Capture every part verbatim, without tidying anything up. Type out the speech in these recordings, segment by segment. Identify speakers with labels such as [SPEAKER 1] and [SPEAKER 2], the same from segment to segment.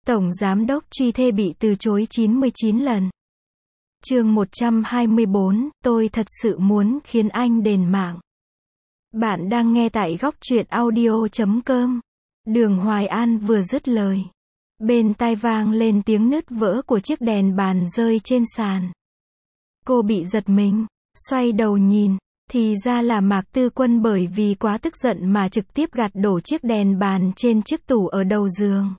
[SPEAKER 1] Tổng Giám đốc truy thê bị từ chối chín mươi chín lần. Chương một trăm hai mươi bốn, tôi thật sự muốn khiến anh đền mạng. Bạn đang nghe tại góc truyện audio chấm com. Đường Hoài An vừa dứt lời, bên tai vang lên tiếng nứt vỡ của chiếc đèn bàn rơi trên sàn. Cô bị giật mình, xoay đầu nhìn, thì ra là Mạc Tư Quân bởi vì quá tức giận mà trực tiếp gạt đổ chiếc đèn bàn trên chiếc tủ ở đầu giường.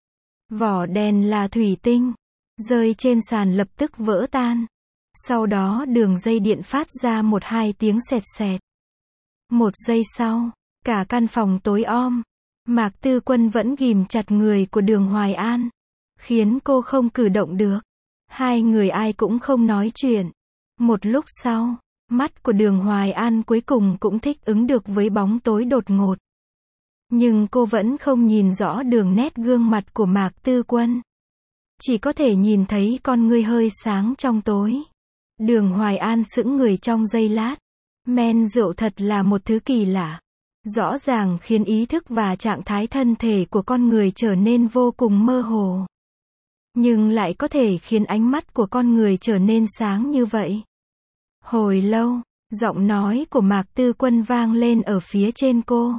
[SPEAKER 1] Vỏ đèn là thủy tinh, rơi trên sàn lập tức vỡ tan. Sau đó đường dây điện phát ra một hai tiếng sẹt sẹt. Một giây sau, cả căn phòng tối om. Mạc Tư Quân vẫn ghìm chặt người của Đường Hoài An, khiến cô không cử động được. Hai người ai cũng không nói chuyện. Một lúc sau, mắt của Đường Hoài An cuối cùng cũng thích ứng được với bóng tối đột ngột. Nhưng cô vẫn không nhìn rõ đường nét gương mặt của Mạc Tư Quân. Chỉ có thể nhìn thấy con ngươi hơi sáng trong tối. Đường Hoài An sững người trong giây lát. Men rượu thật là một thứ kỳ lạ. Rõ ràng khiến ý thức và trạng thái thân thể của con người trở nên vô cùng mơ hồ. Nhưng lại có thể khiến ánh mắt của con người trở nên sáng như vậy. Hồi lâu, giọng nói của Mạc Tư Quân vang lên ở phía trên cô.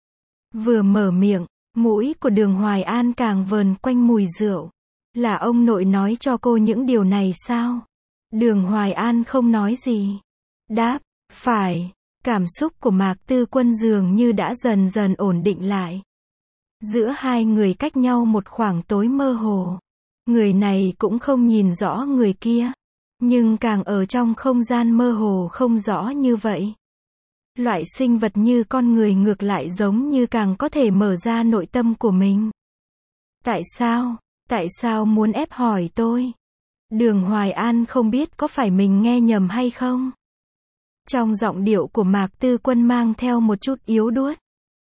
[SPEAKER 1] Vừa mở miệng, mũi của Đường Hoài An càng vờn quanh mùi rượu. Là ông nội nói cho cô những điều này sao? Đường Hoài An không nói gì. Đáp, phải. Cảm xúc của Mạc Tư Quân dường như đã dần dần ổn định lại. Giữa hai người cách nhau một khoảng tối mơ hồ. Người này cũng không nhìn rõ người kia. Nhưng càng ở trong không gian mơ hồ không rõ như vậy. Loại sinh vật như con người ngược lại giống như càng có thể mở ra nội tâm của mình. Tại sao? Tại sao muốn ép hỏi tôi? Đường Hoài An không biết có phải mình nghe nhầm hay không? Trong giọng điệu của Mạc Tư Quân mang theo một chút yếu đuối,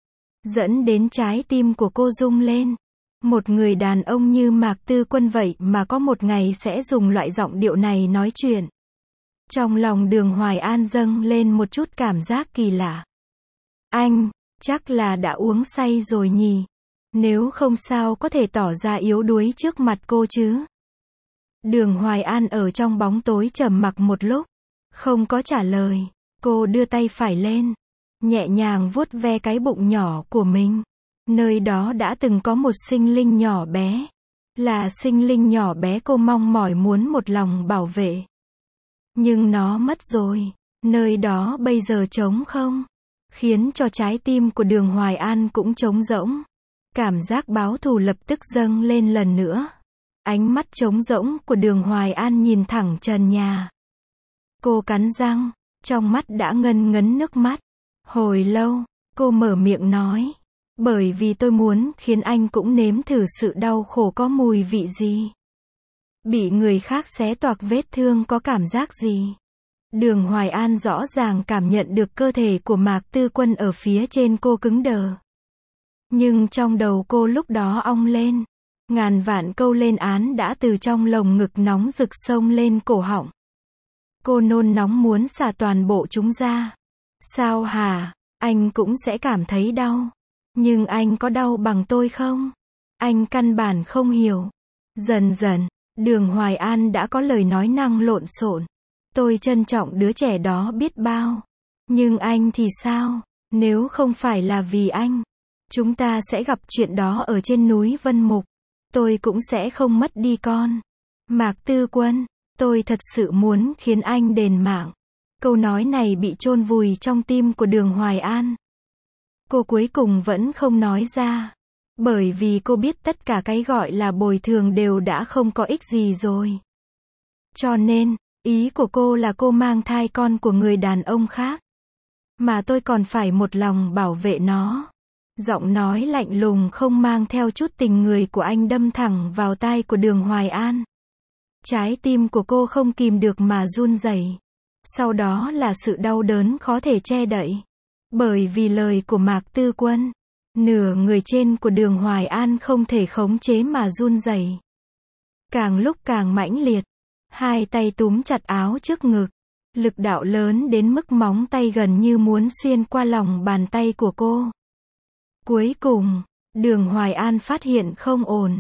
[SPEAKER 1] dẫn đến trái tim của cô rung lên. Một người đàn ông như Mạc Tư Quân vậy mà có một ngày sẽ dùng loại giọng điệu này nói chuyện. Trong lòng Đường Hoài An dâng lên một chút cảm giác kỳ lạ. Anh, chắc là đã uống say rồi nhỉ? Nếu không sao có thể tỏ ra yếu đuối trước mặt cô chứ? Đường Hoài An ở trong bóng tối trầm mặc một lúc, không có trả lời. Cô đưa tay phải lên, nhẹ nhàng vuốt ve cái bụng nhỏ của mình. Nơi đó đã từng có một sinh linh nhỏ bé. Là sinh linh nhỏ bé cô mong mỏi muốn một lòng bảo vệ. Nhưng nó mất rồi. Nơi đó bây giờ trống không. Khiến cho trái tim của Đường Hoài An cũng trống rỗng. Cảm giác báo thù lập tức dâng lên lần nữa. Ánh mắt trống rỗng của Đường Hoài An nhìn thẳng trần nhà. Cô cắn răng, trong mắt đã ngân ngấn nước mắt. Hồi lâu, cô mở miệng nói. Bởi vì tôi muốn khiến anh cũng nếm thử sự đau khổ có mùi vị gì. Bị người khác xé toạc vết thương có cảm giác gì. Đường Hoài An rõ ràng cảm nhận được cơ thể của Mạc Tư Quân ở phía trên cô cứng đờ. Nhưng trong đầu cô lúc đó ong lên. Ngàn vạn câu lên án đã từ trong lồng ngực nóng rực sông lên cổ họng. Cô nôn nóng muốn xả toàn bộ chúng ra. Sao hả? Anh cũng sẽ cảm thấy đau. Nhưng anh có đau bằng tôi không? Anh căn bản không hiểu. Dần dần, Đường Hoài An đã có lời nói năng lộn xộn. Tôi trân trọng đứa trẻ đó biết bao. Nhưng anh thì sao? Nếu không phải là vì anh, chúng ta sẽ gặp chuyện đó ở trên núi Vân Mục. Tôi cũng sẽ không mất đi con. Mạc Tư Quân, tôi thật sự muốn khiến anh đền mạng. Câu nói này bị chôn vùi trong tim của Đường Hoài An. Cô cuối cùng vẫn không nói ra. Bởi vì cô biết tất cả cái gọi là bồi thường đều đã không có ích gì rồi. Cho nên, ý của cô là cô mang thai con của người đàn ông khác. Mà tôi còn phải một lòng bảo vệ nó. Giọng nói lạnh lùng không mang theo chút tình người của anh đâm thẳng vào tai của Đường Hoài An. Trái tim của cô không kìm được mà run rẩy. Sau đó là sự đau đớn khó thể che đậy. Bởi vì lời của Mạc Tư Quân, nửa người trên của Đường Hoài An không thể khống chế mà run rẩy. Càng lúc càng mãnh liệt. Hai tay túm chặt áo trước ngực. Lực đạo lớn đến mức móng tay gần như muốn xuyên qua lòng bàn tay của cô. Cuối cùng, Đường Hoài An phát hiện không ổn.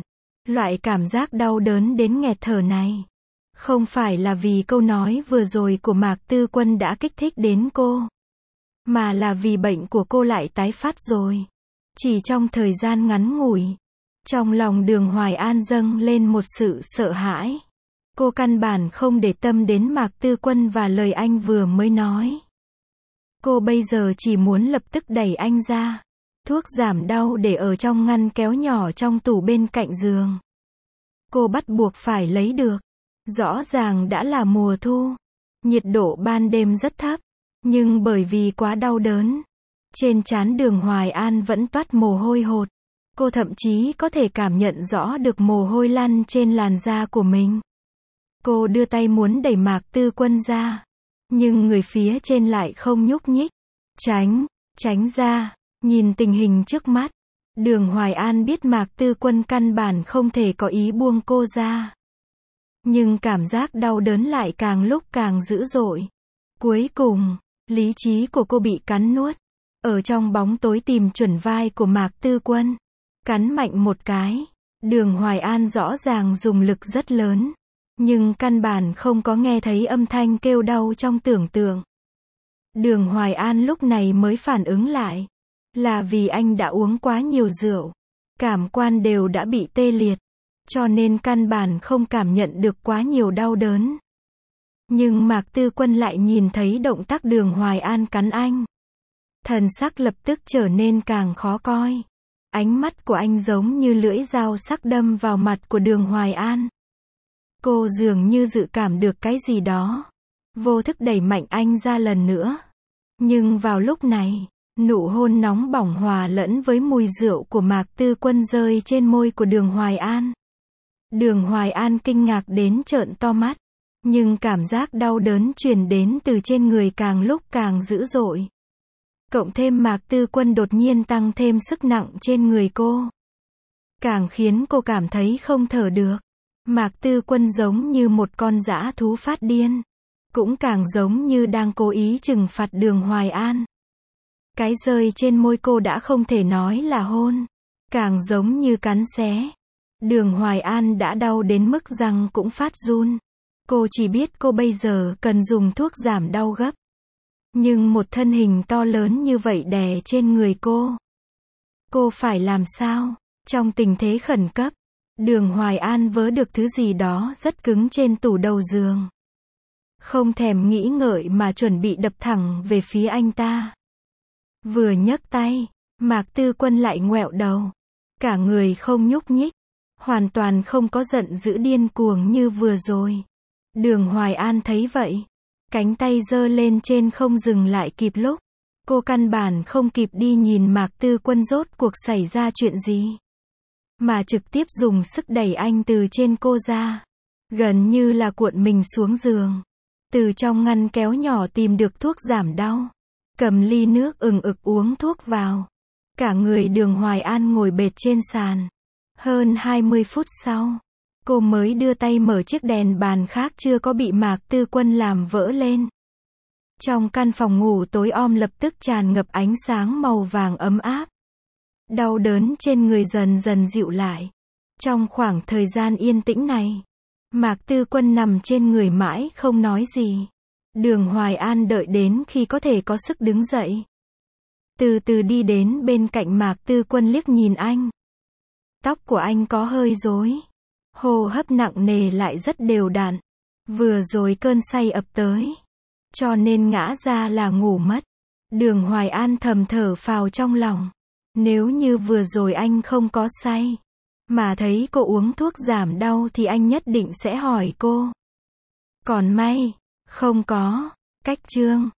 [SPEAKER 1] Loại cảm giác đau đớn đến nghẹt thở này. Không phải là vì câu nói vừa rồi của Mạc Tư Quân đã kích thích đến cô. Mà là vì bệnh của cô lại tái phát rồi. Chỉ trong thời gian ngắn ngủi. Trong lòng Đường Hoài An dâng lên một sự sợ hãi. Cô căn bản không để tâm đến Mạc Tư Quân và lời anh vừa mới nói. Cô bây giờ chỉ muốn lập tức đẩy anh ra. Thuốc giảm đau để ở trong ngăn kéo nhỏ trong tủ bên cạnh giường. Cô bắt buộc phải lấy được. Rõ ràng đã là mùa thu. Nhiệt độ ban đêm rất thấp. Nhưng bởi vì quá đau đớn. Trên trán Đường Hoài An vẫn toát mồ hôi hột. Cô thậm chí có thể cảm nhận rõ được mồ hôi lăn trên làn da của mình. Cô đưa tay muốn đẩy Mạc Tư Quân ra. Nhưng người phía trên lại không nhúc nhích. Tránh, tránh ra. Nhìn tình hình trước mắt. Đường Hoài An biết Mạc Tư Quân căn bản không thể có ý buông cô ra. Nhưng cảm giác đau đớn lại càng lúc càng dữ dội. Cuối cùng, lý trí của cô bị cắn nuốt. Ở trong bóng tối tìm chuẩn vai của Mạc Tư Quân. Cắn mạnh một cái. Đường Hoài An rõ ràng dùng lực rất lớn. Nhưng căn bản không có nghe thấy âm thanh kêu đau trong tưởng tượng. Đường Hoài An lúc này mới phản ứng lại. Là vì anh đã uống quá nhiều rượu. Cảm quan đều đã bị tê liệt. Cho nên căn bản không cảm nhận được quá nhiều đau đớn. Nhưng Mạc Tư Quân lại nhìn thấy động tác Đường Hoài An cắn anh. Thần sắc lập tức trở nên càng khó coi. Ánh mắt của anh giống như lưỡi dao sắc đâm vào mặt của Đường Hoài An. Cô dường như dự cảm được cái gì đó. Vô thức đẩy mạnh anh ra lần nữa. Nhưng vào lúc này, nụ hôn nóng bỏng hòa lẫn với mùi rượu của Mạc Tư Quân rơi trên môi của Đường Hoài An. Đường Hoài An kinh ngạc đến trợn to mắt. Nhưng cảm giác đau đớn truyền đến từ trên người càng lúc càng dữ dội. Cộng thêm Mạc Tư Quân đột nhiên tăng thêm sức nặng trên người cô. Càng khiến cô cảm thấy không thở được. Mạc Tư Quân giống như một con dã thú phát điên. Cũng càng giống như đang cố ý trừng phạt Đường Hoài An. Cái rơi trên môi cô đã không thể nói là hôn. Càng giống như cắn xé. Đường Hoài An đã đau đến mức răng cũng phát run. Cô chỉ biết cô bây giờ cần dùng thuốc giảm đau gấp. Nhưng một thân hình to lớn như vậy đè trên người cô. Cô phải làm sao? Trong tình thế khẩn cấp, Đường Hoài An vớ được thứ gì đó rất cứng trên tủ đầu giường. Không thèm nghĩ ngợi mà chuẩn bị đập thẳng về phía anh ta. Vừa nhấc tay, Mạc Tư Quân lại ngoẹo đầu. Cả người không nhúc nhích. Hoàn toàn không có giận dữ điên cuồng như vừa rồi. Đường Hoài An thấy vậy. Cánh tay giơ lên trên không dừng lại kịp lúc. Cô căn bản không kịp đi nhìn Mạc Tư Quân rốt cuộc xảy ra chuyện gì. Mà trực tiếp dùng sức đẩy anh từ trên cô ra. Gần như là cuộn mình xuống giường. Từ trong ngăn kéo nhỏ tìm được thuốc giảm đau. Cầm ly nước ừng ực uống thuốc vào. Cả người Đường Hoài An ngồi bệt trên sàn. Hơn hai mươi phút sau, cô mới đưa tay mở chiếc đèn bàn khác chưa có bị Mạc Tư Quân làm vỡ lên. Trong căn phòng ngủ tối om lập tức tràn ngập ánh sáng màu vàng ấm áp. Đau đớn trên người dần dần dịu lại. Trong khoảng thời gian yên tĩnh này, Mạc Tư Quân nằm trên người mãi không nói gì. Đường Hoài An đợi đến khi có thể có sức đứng dậy. Từ từ đi đến bên cạnh Mạc Tư Quân liếc nhìn anh. Tóc của anh có hơi rối. Hô hấp nặng nề lại rất đều đặn. Vừa rồi cơn say ập tới. Cho nên ngã ra là ngủ mất. Đường Hoài An thầm thở phào trong lòng. Nếu như vừa rồi anh không có say, mà thấy cô uống thuốc giảm đau thì anh nhất định sẽ hỏi cô. Còn may, không có. Cách chương